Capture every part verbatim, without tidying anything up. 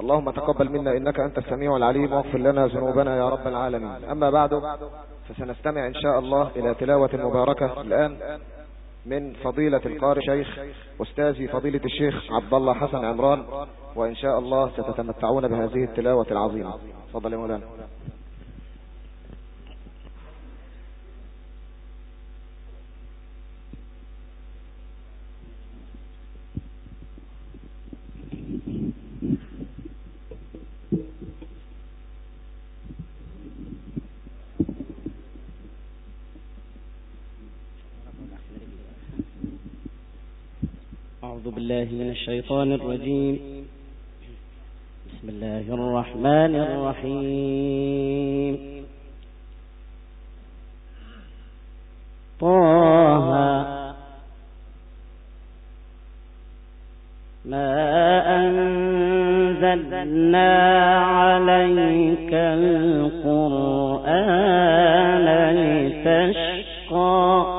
اللهم تقبل منا إنك أنت السميع العليم، واغفر لنا ذنوبنا يا رب العالمين. أما بعد، فسنستمع إن شاء الله إلى تلاوة مباركة الآن من فضيلة القارئ شيخ أستاذي فضيلة الشيخ عبد الله حسن عمران، وإن شاء الله ستتمتعون بهذه التلاوة العظيمة. تفضل يا مولانا. أعوذ بالله من الشيطان الرجيم. بسم الله الرحمن الرحيم. طه ما أنزلنا عليك القرآن لتشقى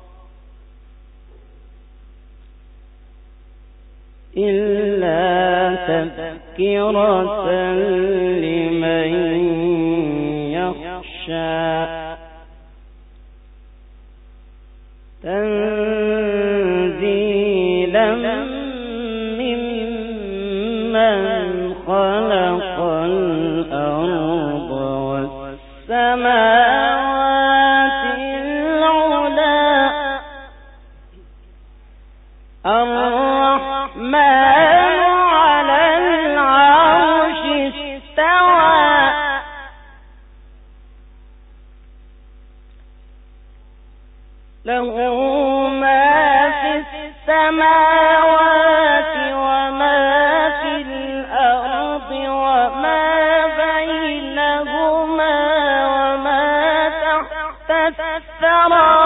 إلا تذكرة لمن يخشى تنزيلا ممن خلق الأرض والسماوات العلى الرحمن على العرش استوى له ما في السماوات وما في الأرض وما بينهما وما تحت الثرى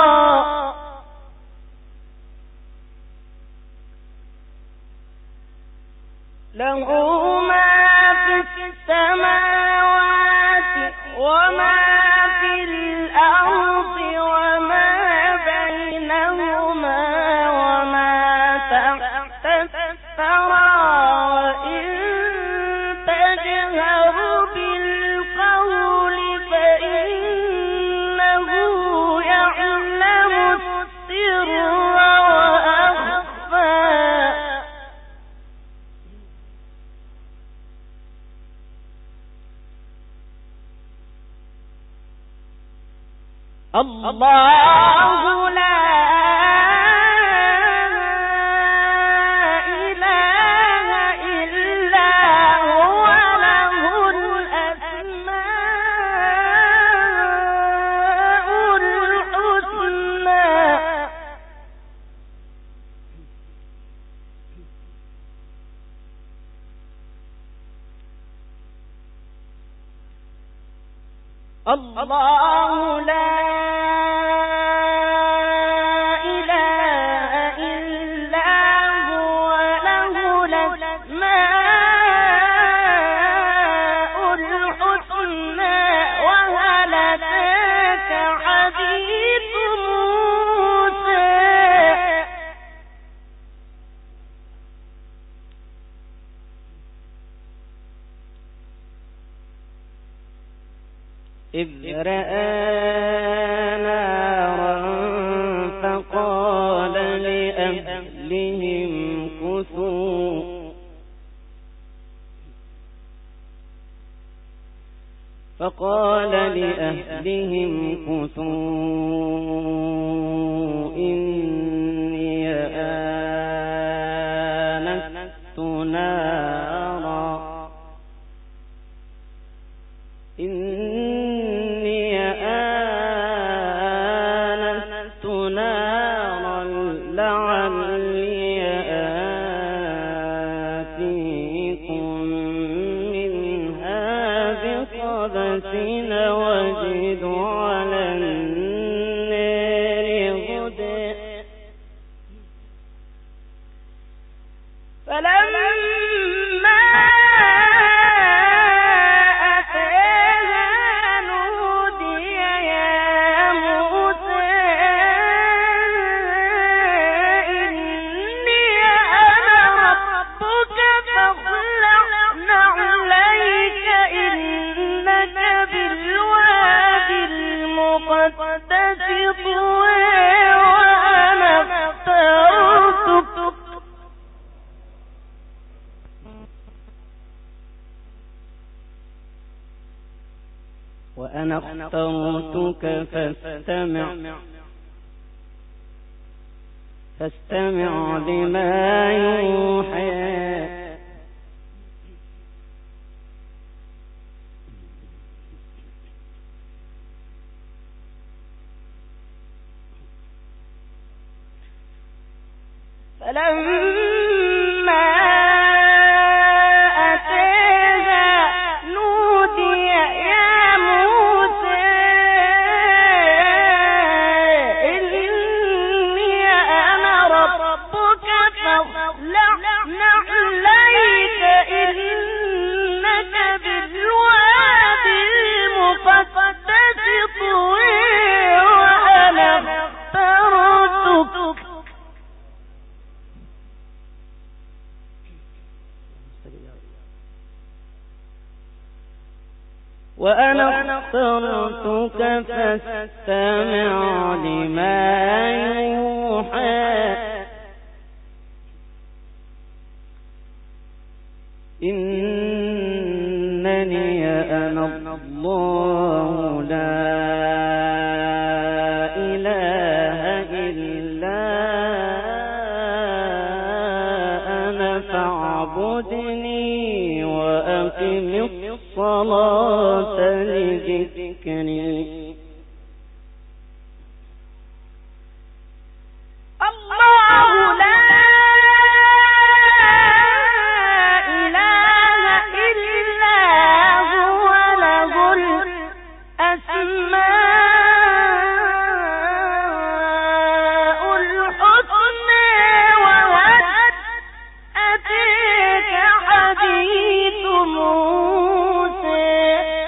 له ما في السماوات وما في الأرض وما بينهما وما تحت الثرى وإن تجهر بالقول فإنه يعلم السر وأخفى الله لا إله إلا هو له الأسماء الحسنى الله لا إذ رأى نارا فقال لأهلهم كثوا فقال لأهلهم كثوا إني آنست نارا إني آنست نارا لعلي آتيكم منها بقبس وجد على النار هدى فلما نعليك إنك بالوادي المقدس طوى وأنا اخترتك وأنا اخترتك فاستمع فاستمع لما يوحى فلما أتاها نودي يا موسى إني أنا ربك فاخلع نعليك إنك بالوادي المقدس طوى وأنا اخترتك وأنا اخترتك فاستمع لما يوحى إنني أنا الله لا إله إلا أنا فاعبدني وأقم الصلاة لذكري الله لا إله إلا هو له الأسماء الحسنى وهل أتاك حديث موسى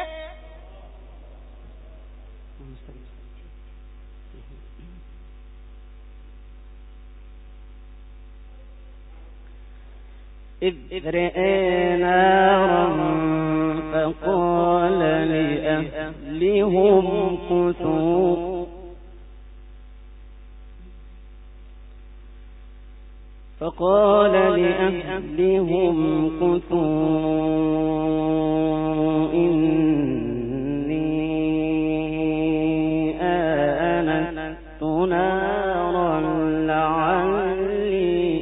إذ رأى نارا فقال لأهلهم كثوا فقال لأهلهم كثوا إني آنست نارا لعلي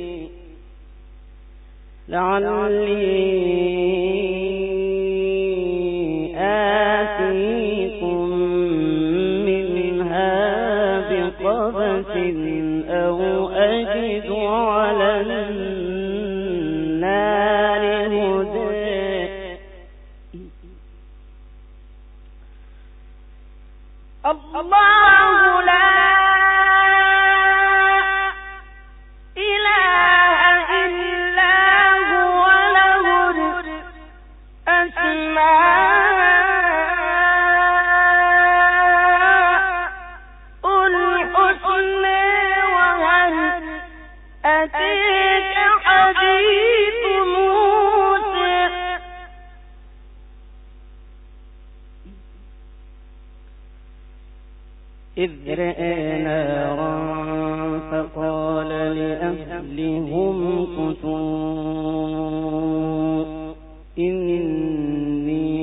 لعلي آتيكم منها بقبس أو أجد على النار هدى الله لا إله إلا هو له الأسماء الحسنى وهل أتاك حديث موسى إذ رأى نارا فقال لأهلهم كثوا إني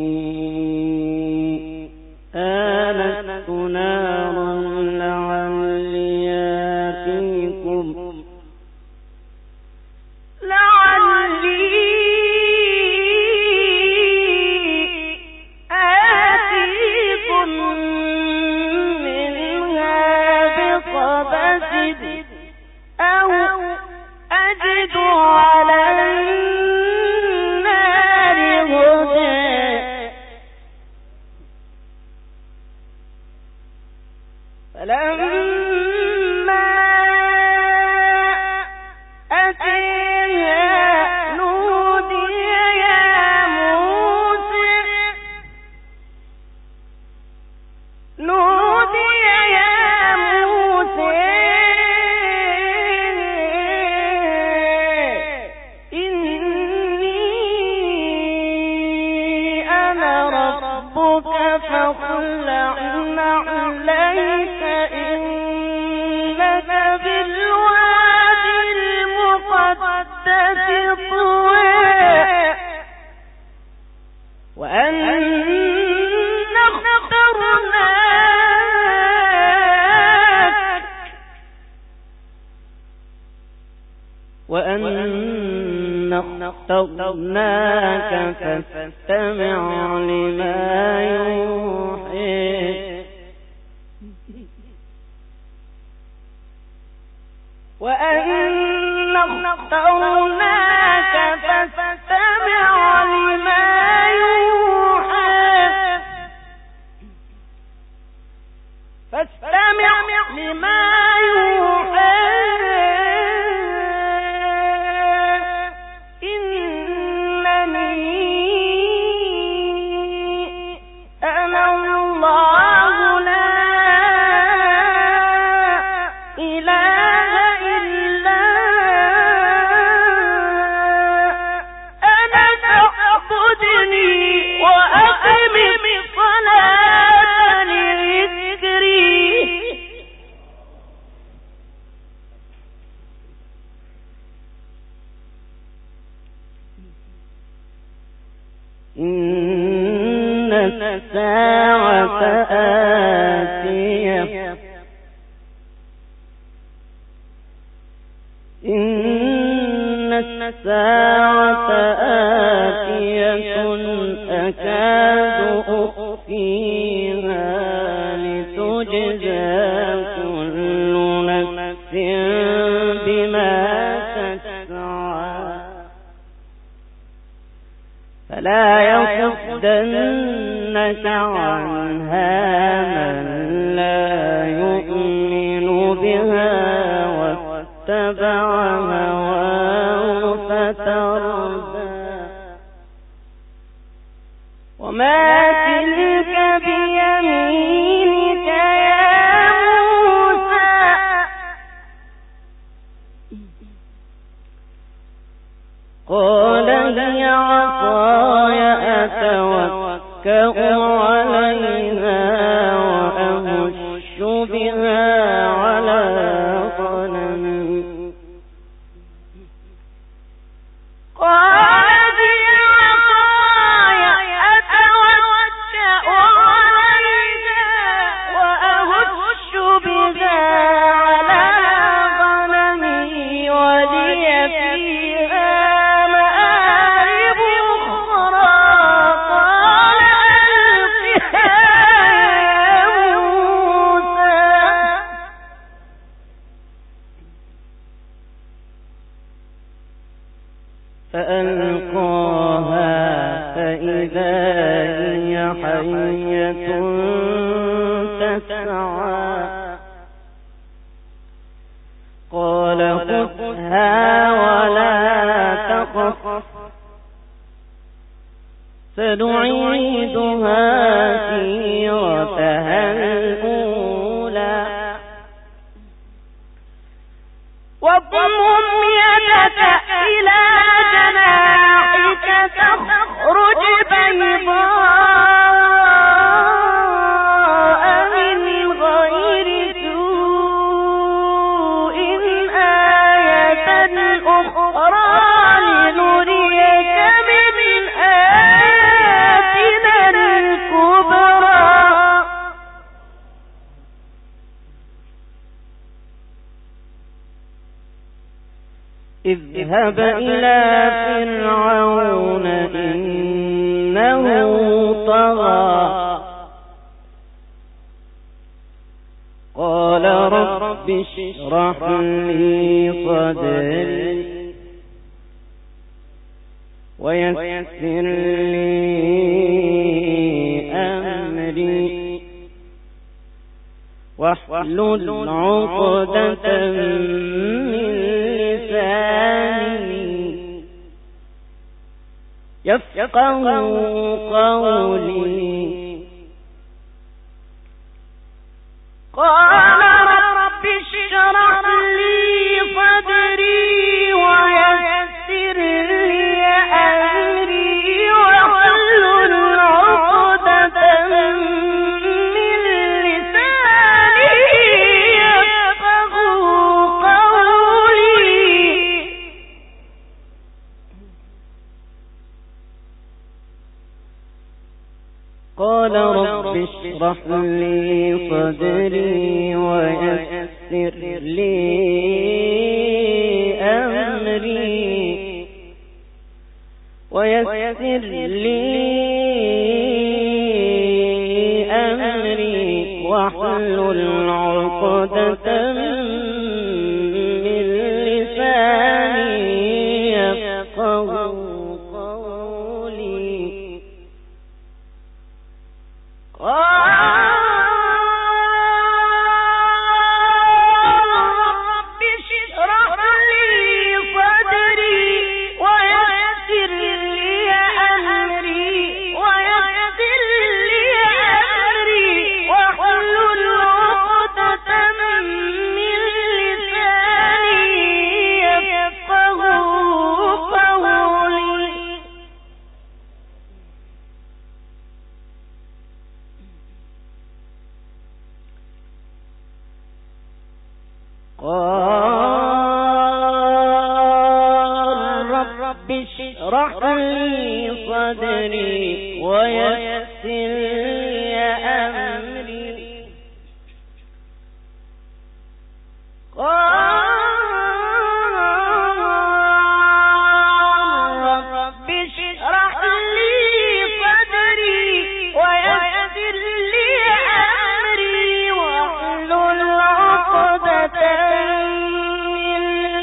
آنست نارا لعلي آتيكم لعلي آتيكم أو أجد على تخلعن عليك إنك بالوادي المقدس طوى وأنا اخترناك وأنا اخترناك فاستمع لما يوحي وأنا اخترناك فاستمع لما يوحى فاستمع لما يوحى إن الساعة آتية إن الساعة آتية أكاد أخفيها لتجزى كل نفس بما تسعى فلا يصدنك عنها من لا يؤمن بها واتبع هواه فتردى وما تلك بيمينك يا موسى قال هي عصاي أتوكأ عليها وأهش بها على غنمي قال هي عصاي أتوكأ عليها وأهش بها على غنمي ولي فيها فألقاها فإذا هي حية تسعى قال خذها ولا تخف سنعيدها سيرتها الأولى واضمم يدك إلى جناحك تخرج بيضاء من غير سوء آية أخرى لنريك من آياتنا الكبرى اذهب إلى فرعون إنه طغى قال رب اشرح لي صدري ويسر لي أمري واحلل عقدة من لساني يفقهوا قولي قال رب اشرح لي صدري ويسر لي أمري واحلل عقدة من قال رب اشرح لي صدري ويسر لي أمري ويسر لي أمري واحلل عقدة من لساني يفقهوا قولي. رب اشرح لي صدري ويسر لي أمري رب اشرح لي صدري ويسر لي أمري واحلل عقدة من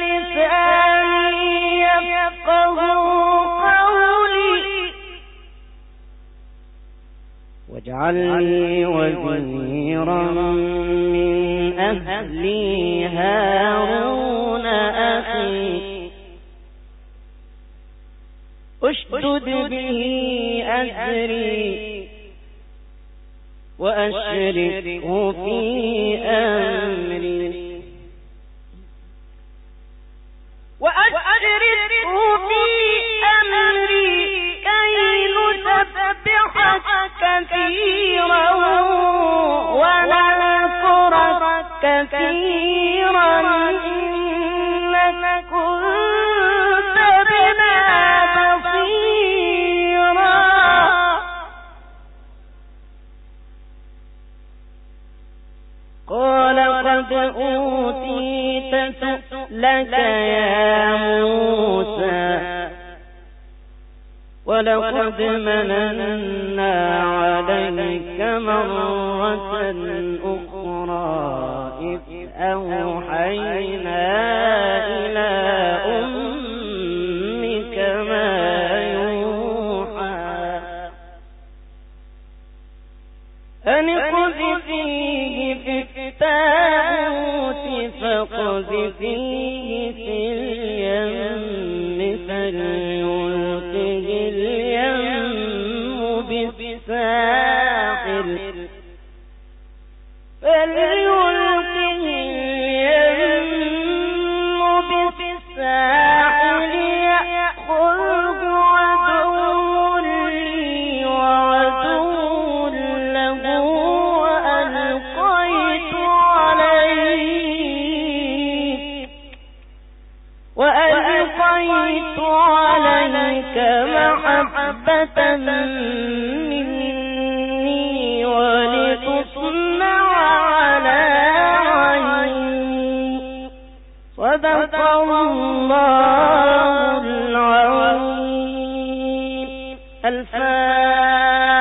لساني يفقهوا قولي. واجعل لي وزيرا من أهلي هارون أخي اشدد به أزري وأشركه في أمري وأشركه في أمري كي نسبحك كثيرا ونذكرك كثيرا إنك كنت بنا بصيرا. قال قد أوتيت سؤلك يا موسى ولقد مننا عليك مرة أخرى إذ أوحينا إلى أمك ما يوحى أن اقذفيه في التابوت فاقذفيه في اليم فليلقه اليم بالساحل فليلقه اليم بالساحل يأخذه عدو لي وعدو له وألقيت عليك وألقيت عليك محبة مني ولتصنع على عيني. صدق الله. العظيم. الفاتحة.